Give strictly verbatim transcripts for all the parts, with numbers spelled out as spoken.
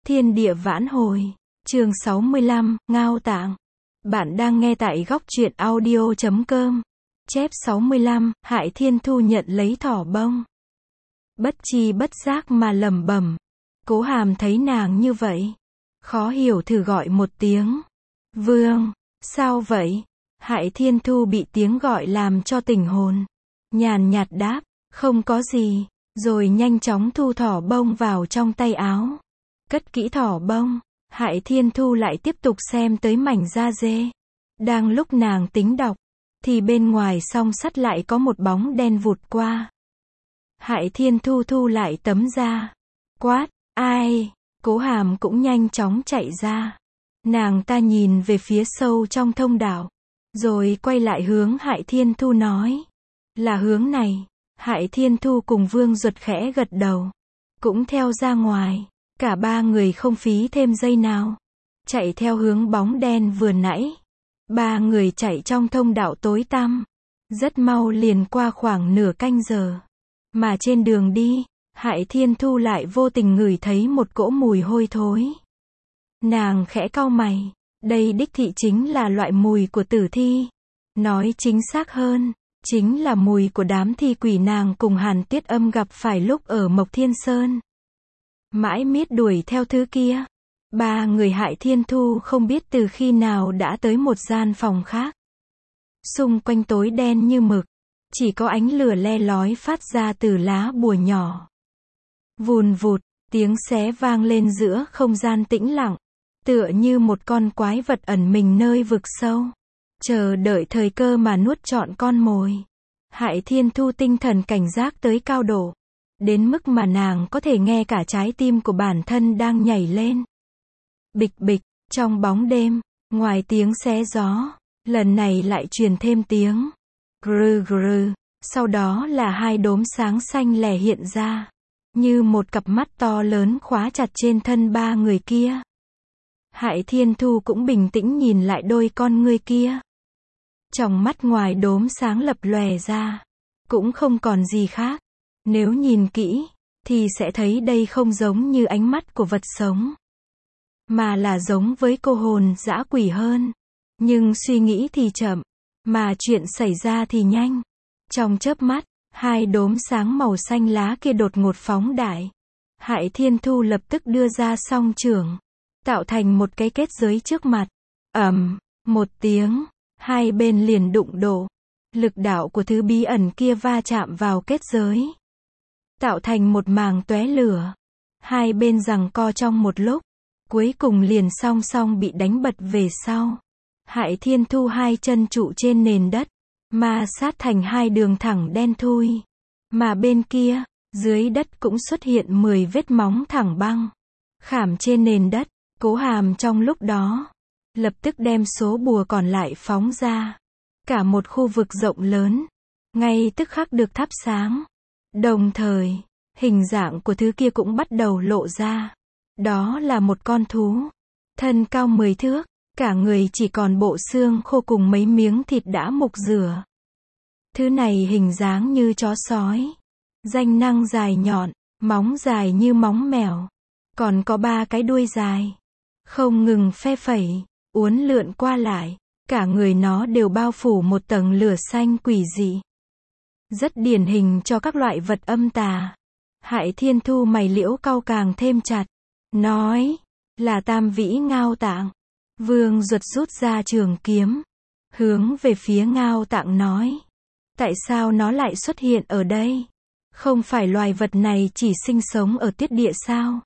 Thiên địa vãn hồi. Chương sáu mươi lăm, Ngao Tạng. Bạn đang nghe tại góc truyện audio chấm com. Chép sáu mươi lăm, Hại Thiên Thu nhận lấy thỏ bông. Bất chi bất giác mà lẩm bẩm. Cố Hàm thấy nàng như vậy, khó hiểu thử gọi một tiếng. Vương, sao vậy? Hại Thiên Thu bị tiếng gọi làm cho tỉnh hồn. Nhàn nhạt đáp, không có gì, rồi nhanh chóng thu thỏ bông vào trong tay áo. Cất kỹ thỏ bông, Hại Thiên Thu lại tiếp tục xem tới mảnh da dê. Đang lúc nàng tính đọc, thì bên ngoài song sắt lại có một bóng đen vụt qua. Hại Thiên Thu thu lại tấm da. Quát, ai? Cố Hàm cũng nhanh chóng chạy ra. Nàng ta nhìn về phía sâu trong thông đạo, rồi quay lại hướng Hại Thiên Thu nói. Là hướng này. Hại Thiên Thu cùng Vương Duật khẽ gật đầu, cũng theo ra ngoài. Cả ba người không phí thêm giây nào, chạy theo hướng bóng đen vừa nãy. Ba người chạy trong thông đạo tối tăm, rất mau liền qua khoảng nửa canh giờ. Mà trên đường đi, Hại Thiên Thu lại vô tình ngửi thấy một cỗ mùi hôi thối. Nàng khẽ cau mày, đây đích thị chính là loại mùi của tử thi. Nói chính xác hơn, chính là mùi của đám thi quỷ nàng cùng Hàn Tiết Âm gặp phải lúc ở Mộc Thiên Sơn. Mãi miết đuổi theo thứ kia, ba người Hại Thiên Thu không biết từ khi nào đã tới một gian phòng khác. Xung quanh tối đen như mực, chỉ có ánh lửa le lói phát ra từ lá bùa nhỏ. Vùn vụt, tiếng xé vang lên giữa không gian tĩnh lặng, tựa như một con quái vật ẩn mình nơi vực sâu, chờ đợi thời cơ mà nuốt trọn con mồi. Hại Thiên Thu tinh thần cảnh giác tới cao độ, đến mức mà nàng có thể nghe cả trái tim của bản thân đang nhảy lên. Bịch bịch, trong bóng đêm, ngoài tiếng xé gió, lần này lại truyền thêm tiếng grư grư, sau đó là hai đốm sáng xanh lẻ hiện ra, như một cặp mắt to lớn khóa chặt trên thân ba người kia. Hại Thiên Thu cũng bình tĩnh nhìn lại đôi con ngươi kia. Trong mắt ngoài đốm sáng lập lòe ra, cũng không còn gì khác. Nếu nhìn kỹ, thì sẽ thấy đây không giống như ánh mắt của vật sống, mà là giống với cô hồn dã quỷ hơn. Nhưng suy nghĩ thì chậm, mà chuyện xảy ra thì nhanh. Trong chớp mắt, hai đốm sáng màu xanh lá kia đột ngột phóng đại. Hại Thiên Thu lập tức đưa ra song chưởng, tạo thành một cái kết giới trước mặt. Ầm, một tiếng, hai bên liền đụng độ. Lực đạo của thứ bí ẩn kia va chạm vào kết giới, tạo thành một màng tóe lửa. Hai bên giằng co trong một lúc, cuối cùng liền song song bị đánh bật về sau. Hại Thiên Thu hai chân trụ trên nền đất, ma sát thành hai đường thẳng đen thui. Mà bên kia, dưới đất cũng xuất hiện mười vết móng thẳng băng, khảm trên nền đất. Cố Hàm trong lúc đó, lập tức đem số bùa còn lại phóng ra. Cả một khu vực rộng lớn, ngay tức khắc được thắp sáng. Đồng thời, hình dạng của thứ kia cũng bắt đầu lộ ra. Đó là một con thú, thân cao mười thước, cả người chỉ còn bộ xương khô cùng mấy miếng thịt đã mục rửa. Thứ này hình dáng như chó sói, ranh nanh dài nhọn, móng dài như móng mèo, còn có ba cái đuôi dài, không ngừng phe phẩy, uốn lượn qua lại. Cả người nó đều bao phủ một tầng lửa xanh quỷ dị, rất điển hình cho các loại vật âm tà. Hại Thiên Thu mày liễu cau càng thêm chặt, nói, là Tam Vĩ Ngao Tạng. Vương Duật rút ra trường kiếm, hướng về phía Ngao Tạng nói, tại sao nó lại xuất hiện ở đây? Không phải loài vật này chỉ sinh sống ở tiết địa sao?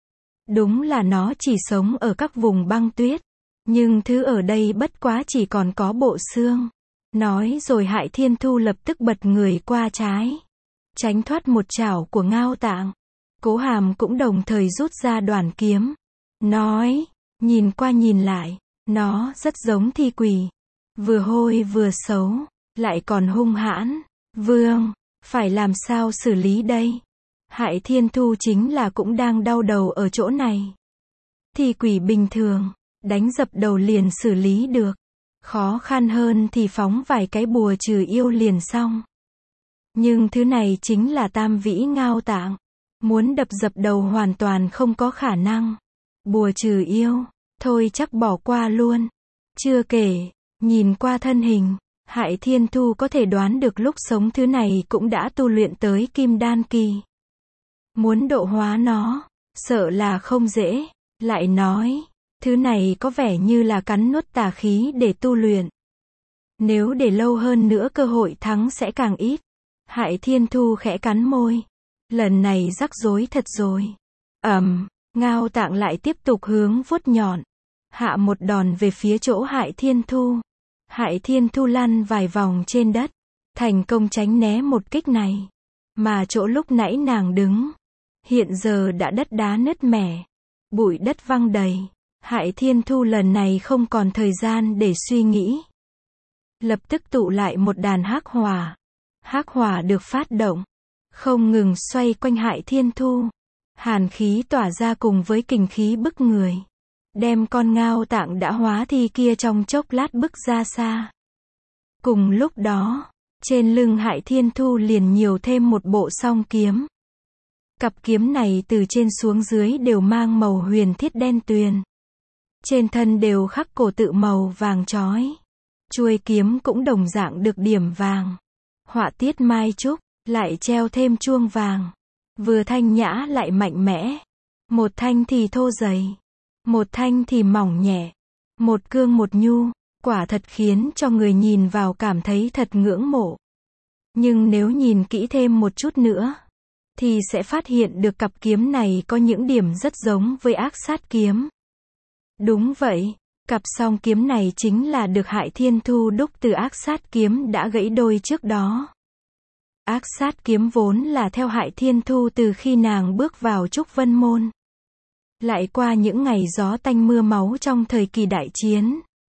Đúng là nó chỉ sống ở các vùng băng tuyết, nhưng thứ ở đây bất quá chỉ còn có bộ xương. Nói rồi Hại Thiên Thu lập tức bật người qua trái, tránh thoát một chảo của Ngao Tạng. Cố Hàm cũng đồng thời rút ra đoản kiếm, nói, nhìn qua nhìn lại, nó rất giống thi quỷ, vừa hôi vừa xấu, lại còn hung hãn. Vương, phải làm sao xử lý đây? Hại Thiên Thu chính là cũng đang đau đầu ở chỗ này. Thi quỷ bình thường, đánh dập đầu liền xử lý được. Khó khăn hơn thì phóng vài cái bùa trừ yêu liền xong. Nhưng thứ này chính là Tam Vĩ Ngao Tạng, muốn đập dập đầu hoàn toàn không có khả năng. Bùa trừ yêu, thôi chắc bỏ qua luôn. Chưa kể, nhìn qua thân hình, Hại Thiên Thu có thể đoán được lúc sống thứ này cũng đã tu luyện tới kim đan kỳ. Muốn độ hóa nó, sợ là không dễ. Lại nói, thứ này có vẻ như là cắn nuốt tà khí để tu luyện. Nếu để lâu hơn nữa cơ hội thắng sẽ càng ít. Hại Thiên Thu khẽ cắn môi. Lần này rắc rối thật rồi. Ầm, Ngao Tạng lại tiếp tục hướng vuốt nhọn. Hạ một đòn về phía chỗ Hại Thiên Thu. Hại Thiên Thu lăn vài vòng trên đất. Thành công tránh né một kích này. Mà chỗ lúc nãy nàng đứng. Hiện giờ đã đất đá nứt mẻ. Bụi đất văng đầy. Hại Thiên Thu lần này không còn thời gian để suy nghĩ. Lập tức tụ lại một đàn hắc hỏa. Hắc hỏa được phát động. Không ngừng xoay quanh Hại Thiên Thu. Hàn khí tỏa ra cùng với kình khí bức người. Đem con Ngao Tạng đã hóa thi kia trong chốc lát bức ra xa. Cùng lúc đó, trên lưng Hại Thiên Thu liền nhiều thêm một bộ song kiếm. Cặp kiếm này từ trên xuống dưới đều mang màu huyền thiết đen tuyền. Trên thân đều khắc cổ tự màu vàng chói. Chuôi kiếm cũng đồng dạng được điểm vàng. Họa tiết mai trúc, lại treo thêm chuông vàng. Vừa thanh nhã lại mạnh mẽ. Một thanh thì thô dày. Một thanh thì mỏng nhẹ. Một cương một nhu. Quả thật khiến cho người nhìn vào cảm thấy thật ngưỡng mộ. Nhưng nếu nhìn kỹ thêm một chút nữa, thì sẽ phát hiện được cặp kiếm này có những điểm rất giống với Ác Sát kiếm. Đúng vậy, cặp song kiếm này chính là được Hại Thiên Thu đúc từ Ác Sát kiếm đã gãy đôi trước đó. Ác Sát kiếm vốn là theo Hại Thiên Thu từ khi nàng bước vào Trúc Vân Môn. Lại qua những ngày gió tanh mưa máu trong thời kỳ đại chiến.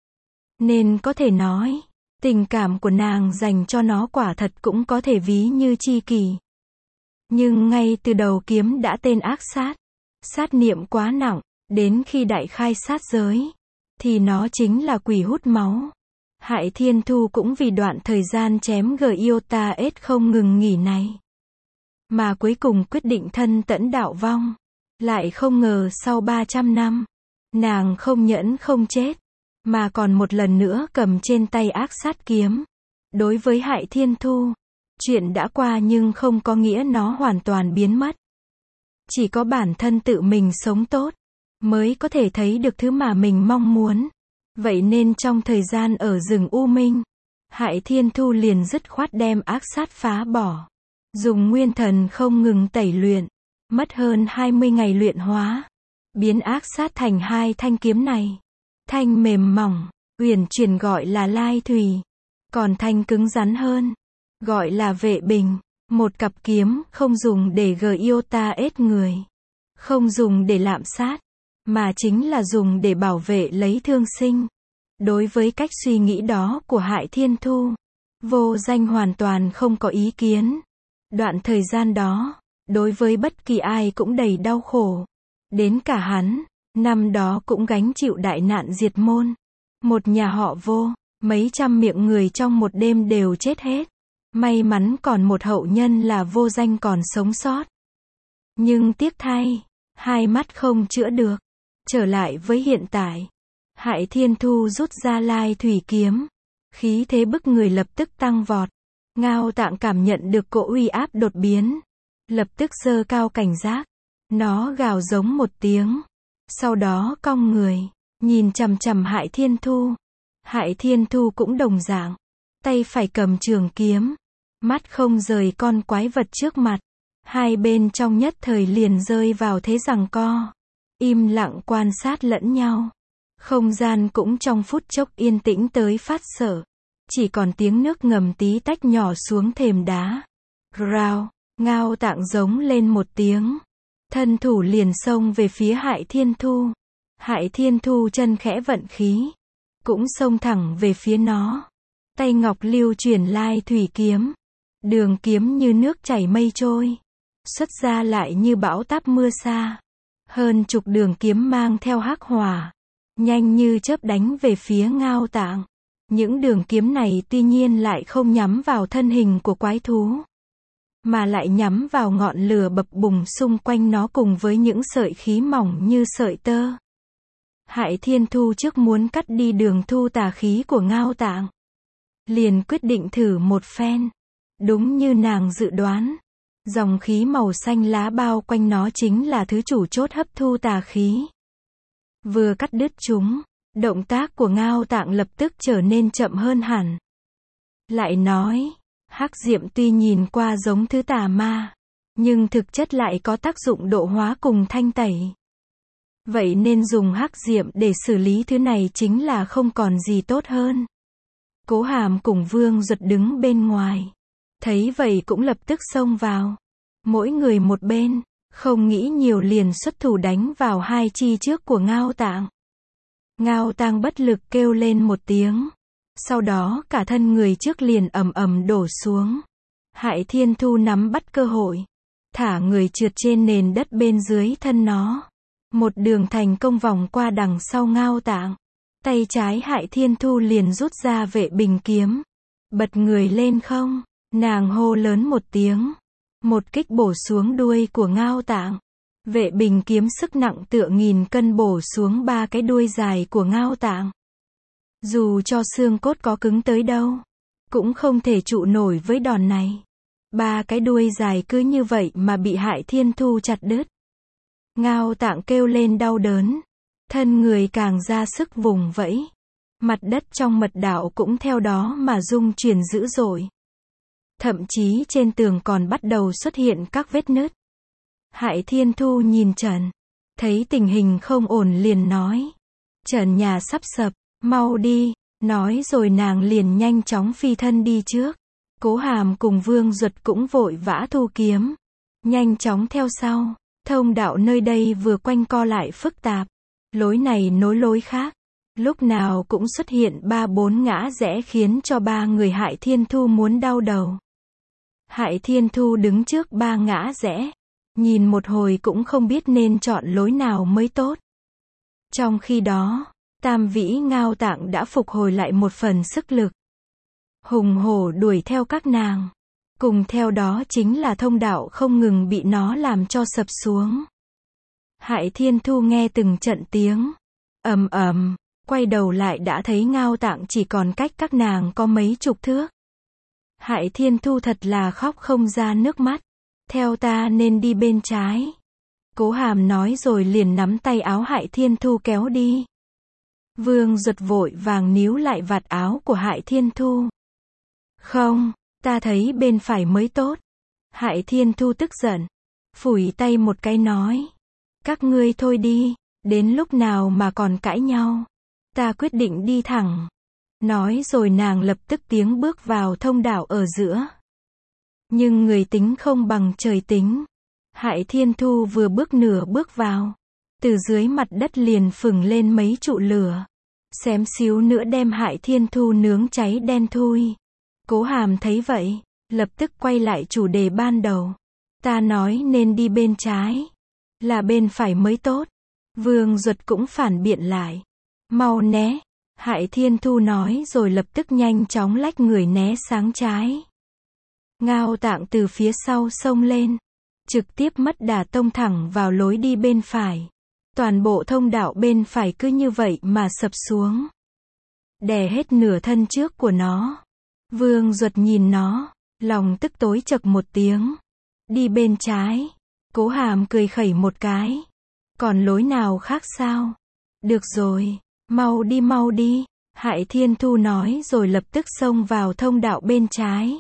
Nên có thể nói, tình cảm của nàng dành cho nó quả thật cũng có thể ví như tri kỷ. Nhưng ngay từ đầu kiếm đã tên Ác Sát. Sát niệm quá nặng, đến khi đại khai sát giới, thì nó chính là quỷ hút máu. Hại Thiên Thu cũng vì đoạn thời gian chém Giota S không ngừng nghỉ này. Mà cuối cùng quyết định thân tẫn đạo vong. Lại không ngờ sau ba trăm năm, nàng không nhẫn không chết, mà còn một lần nữa cầm trên tay Ác Sát kiếm. Đối với Hại Thiên Thu, chuyện đã qua nhưng không có nghĩa nó hoàn toàn biến mất. Chỉ có bản thân tự mình sống tốt, mới có thể thấy được thứ mà mình mong muốn. Vậy nên trong thời gian ở rừng U Minh, Hại Thiên Thu liền dứt khoát đem Ác Sát phá bỏ. Dùng nguyên thần không ngừng tẩy luyện. Mất hơn hai mươi ngày luyện hóa. Biến Ác Sát thành hai thanh kiếm này. Thanh mềm mỏng, uyển chuyển gọi là Lai Thủy. Còn thanh cứng rắn hơn, gọi là Vệ Bình. Một cặp kiếm không dùng để Giota S người. Không dùng để lạm sát. Mà chính là dùng để bảo vệ lấy thương sinh. Đối với cách suy nghĩ đó của Hại Thiên Thu, Vô Danh hoàn toàn không có ý kiến. Đoạn thời gian đó, đối với bất kỳ ai cũng đầy đau khổ. Đến cả hắn, năm đó cũng gánh chịu đại nạn diệt môn. Một nhà họ Vô, mấy trăm miệng người trong một đêm đều chết hết. May mắn còn một hậu nhân là Vô Danh còn sống sót. Nhưng tiếc thay, hai mắt không chữa được. Trở lại với hiện tại, Hại Thiên Thu rút ra Lai Thủy kiếm. Khí thế bức người lập tức tăng vọt. Ngao Tạng cảm nhận được cỗ uy áp đột biến. Lập tức giơ cao cảnh giác. Nó gào giống một tiếng. Sau đó cong người, nhìn chằm chằm Hại Thiên Thu. Hại Thiên Thu cũng đồng dạng. Tay phải cầm trường kiếm. Mắt không rời con quái vật trước mặt. Hai bên trong nhất thời liền rơi vào thế giằng co. Im lặng quan sát lẫn nhau. Không gian cũng trong phút chốc yên tĩnh tới phát sợ. Chỉ còn tiếng nước ngầm tí tách nhỏ xuống thềm đá. Rào, Ngao Tạng giống lên một tiếng. Thân thủ liền xông về phía Hại Thiên Thu. Hại Thiên Thu chân khẽ vận khí. Cũng xông thẳng về phía nó. Tay ngọc lưu chuyển Lai Thủy kiếm. Đường kiếm như nước chảy mây trôi. Xuất ra lại như bão táp mưa xa. Hơn chục đường kiếm mang theo hắc hỏa. Nhanh như chớp đánh về phía Ngao Tạng. Những đường kiếm này tuy nhiên lại không nhắm vào thân hình của quái thú. mà lại nhắm vào ngọn lửa bập bùng xung quanh nó cùng với những sợi khí mỏng như sợi tơ. Hại Thiên Thu trước muốn cắt đi đường thu tà khí của Ngao Tạng, liền quyết định thử một phen. Đúng như nàng dự đoán, dòng khí màu xanh lá bao quanh nó chính là thứ chủ chốt hấp thu tà khí. Vừa cắt đứt chúng, động tác của Ngao Tạng lập tức trở nên chậm hơn hẳn. Lại nói, hắc diệm tuy nhìn qua giống thứ tà ma, nhưng thực chất lại có tác dụng độ hóa cùng thanh tẩy. Vậy nên dùng hắc diệm để xử lý thứ này chính là không còn gì tốt hơn. Cố Hàm cùng Vương Duật đứng bên ngoài, thấy vậy cũng lập tức xông vào. Mỗi người một bên, không nghĩ nhiều liền xuất thủ đánh vào hai chi trước của Ngao Tạng. Ngao Tạng bất lực kêu lên một tiếng. Sau đó cả thân người trước liền ầm ầm đổ xuống. Hại Thiên Thu nắm bắt cơ hội, thả người trượt trên nền đất bên dưới thân nó. Một đường thành công vòng qua đằng sau Ngao Tạng. Tay trái Hại Thiên Thu liền rút ra vệ bình kiếm. Bật người lên không, nàng hô lớn một tiếng. Một kích bổ xuống đuôi của Ngao Tạng. Vệ bình kiếm sức nặng tựa nghìn cân bổ xuống ba cái đuôi dài của Ngao Tạng. Dù cho xương cốt có cứng tới đâu, cũng không thể trụ nổi với đòn này. Ba cái đuôi dài cứ như vậy mà bị Hại Thiên Thu chặt đứt. Ngao Tạng kêu lên đau đớn, thân người càng ra sức vùng vẫy. Mặt đất trong mật đạo cũng theo đó mà rung chuyển dữ dội. Thậm chí trên tường còn bắt đầu xuất hiện các vết nứt. Hại Thiên Thu nhìn Trần, thấy tình hình không ổn liền nói. Trần nhà sắp sập, mau đi, nói rồi nàng liền nhanh chóng phi thân đi trước. Cố Hàm cùng Vương Duật cũng vội vã thu kiếm, nhanh chóng theo sau. Thông đạo nơi đây vừa quanh co lại phức tạp, lối này nối lối khác, lúc nào cũng xuất hiện ba bốn ngã rẽ khiến cho ba người Hại Thiên Thu muốn đau đầu. Hại Thiên Thu đứng trước ba ngã rẽ, nhìn một hồi cũng không biết nên chọn lối nào mới tốt. Trong khi đó, Tam Vĩ Ngao Tạng đã phục hồi lại một phần sức lực, hùng hổ đuổi theo các nàng. Cùng theo đó chính là thông đạo không ngừng bị nó làm cho sập xuống. Hại Thiên Thu nghe từng trận tiếng ầm ầm, quay đầu lại đã thấy Ngao Tạng chỉ còn cách các nàng có mấy chục thước. Hại Thiên Thu thật là khóc không ra nước mắt. Theo ta nên đi bên trái. Cố Hàm nói rồi liền nắm tay áo Hại Thiên Thu kéo đi. Vương Duật vội vàng níu lại vạt áo của Hại Thiên Thu. Không, ta thấy bên phải mới tốt. Hại Thiên Thu tức giận, phủi tay một cái nói. Các ngươi thôi đi, đến lúc nào mà còn cãi nhau. Ta quyết định đi thẳng. Nói rồi nàng lập tức tiến bước vào thông đạo ở giữa. Nhưng người tính không bằng trời tính. Hại Thiên Thu vừa bước nửa bước vào, từ dưới mặt đất liền phừng lên mấy trụ lửa. Xém xíu nữa đem Hại Thiên Thu nướng cháy đen thui. Cố Hàm thấy vậy, lập tức quay lại chủ đề ban đầu. Ta nói nên đi bên trái, là bên phải mới tốt. Vương Duật cũng phản biện lại. Mau né. Hại Thiên Thu nói rồi lập tức nhanh chóng lách người né sang trái. Ngao Tạng từ phía sau xông lên, trực tiếp mất đà tông thẳng vào lối đi bên phải. Toàn bộ thông đạo bên phải cứ như vậy mà sập xuống, đè hết nửa thân trước của nó. Vương Duật nhìn nó, lòng tức tối chậc một tiếng. Đi bên trái. Cố Hàm cười khẩy một cái. Còn lối nào khác sao? Được rồi, mau đi mau đi. Hại Thiên Thu nói rồi lập tức xông vào thông đạo bên trái.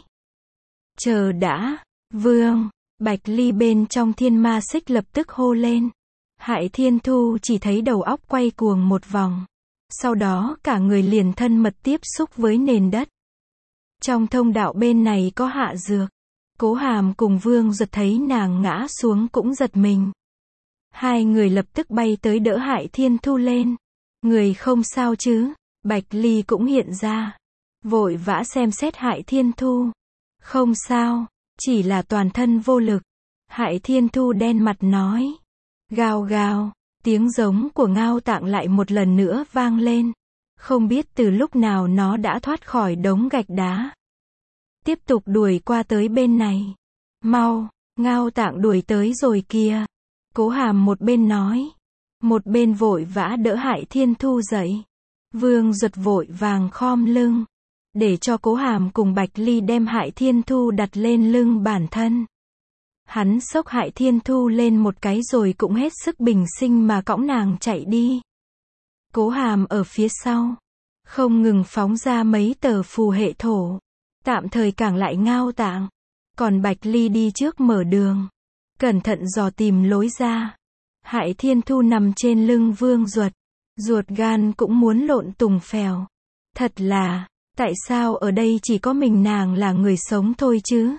Chờ đã, Vương. Bạch Ly bên trong Thiên Ma Xích lập tức hô lên. Hại Thiên Thu chỉ thấy đầu óc quay cuồng một vòng. Sau đó cả người liền thân mật tiếp xúc với nền đất. Trong thông đạo bên này có hạ dược. Cố Hàm cùng Vương Duật thấy nàng ngã xuống cũng giật mình. Hai người lập tức bay tới đỡ Hại Thiên Thu lên. Người không sao chứ? Bạch Ly cũng hiện ra, vội vã xem xét Hại Thiên Thu. Không sao, chỉ là toàn thân vô lực. Hại Thiên Thu đen mặt nói. Gào gào, tiếng giống của Ngao Tạng lại một lần nữa vang lên. Không biết từ lúc nào nó đã thoát khỏi đống gạch đá, tiếp tục đuổi qua tới bên này. Mau, Ngao Tạng đuổi tới rồi kìa. Cố Hàm một bên nói, một bên vội vã đỡ Hại Thiên Thu dậy. Vương Duật vội vàng khom lưng, để cho Cố Hàm cùng Bạch Ly đem Hại Thiên Thu đặt lên lưng bản thân. Hắn xốc Hại Thiên Thu lên một cái rồi cũng hết sức bình sinh mà cõng nàng chạy đi. Cố Hàm ở phía sau, không ngừng phóng ra mấy tờ phù hệ thổ, tạm thời cản lại Ngao Tạng. Còn Bạch Ly đi trước mở đường, cẩn thận dò tìm lối ra. Hại Thiên Thu nằm trên lưng Vương Duật, ruột gan cũng muốn lộn tùng phèo. Thật là, tại sao ở đây chỉ có mình nàng là người sống thôi chứ?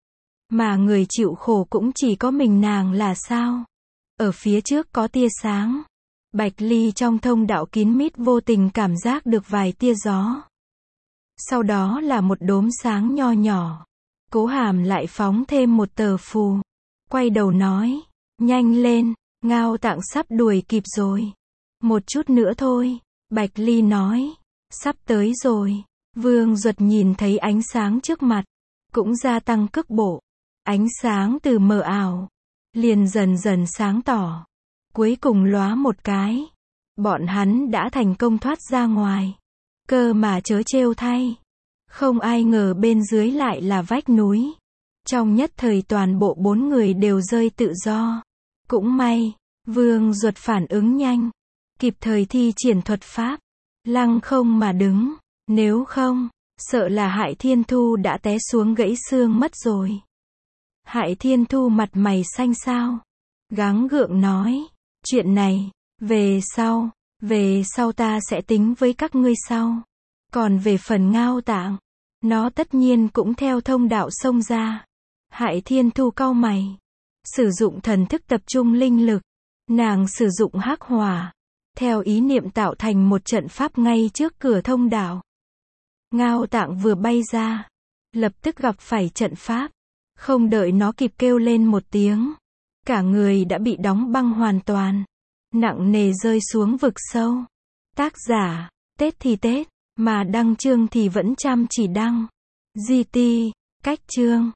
Mà người chịu khổ cũng chỉ có mình nàng là sao? Ở phía trước có tia sáng. Bạch Ly trong thông đạo kín mít vô tình cảm giác được vài tia gió. Sau đó là một đốm sáng nho nhỏ. Cố Hàm lại phóng thêm một tờ phù. Quay đầu nói, nhanh lên, Ngao Tạng sắp đuổi kịp rồi. Một chút nữa thôi. Bạch Ly nói, sắp tới rồi. Vương Duật nhìn thấy ánh sáng trước mặt, cũng gia tăng cước bộ. Ánh sáng từ mờ ảo, liền dần dần sáng tỏ. Cuối cùng lóa một cái. Bọn hắn đã thành công thoát ra ngoài. Cơ mà chớ trêu thay. Không ai ngờ bên dưới lại là vách núi. Trong nhất thời toàn bộ bốn người đều rơi tự do. Cũng may, Vương Duật phản ứng nhanh, kịp thời thi triển thuật pháp, lăng không mà đứng. Nếu không, sợ là Hại Thiên Thu đã té xuống gãy xương mất rồi. Hại Thiên Thu mặt mày xanh xao, gắng gượng nói, chuyện này, về sau, về sau ta sẽ tính với các ngươi sau. Còn về phần Ngao Tạng, nó tất nhiên cũng theo thông đạo xông ra. Hại Thiên Thu cau mày, sử dụng thần thức tập trung linh lực, nàng sử dụng hắc hỏa, theo ý niệm tạo thành một trận pháp ngay trước cửa thông đạo. Ngao Tạng vừa bay ra, lập tức gặp phải trận pháp, không đợi nó kịp kêu lên một tiếng, cả người đã bị đóng băng hoàn toàn, nặng nề rơi xuống vực sâu. Tác giả, Tết thì Tết, mà đăng chương thì vẫn chăm chỉ đăng. giê tê, cách chương.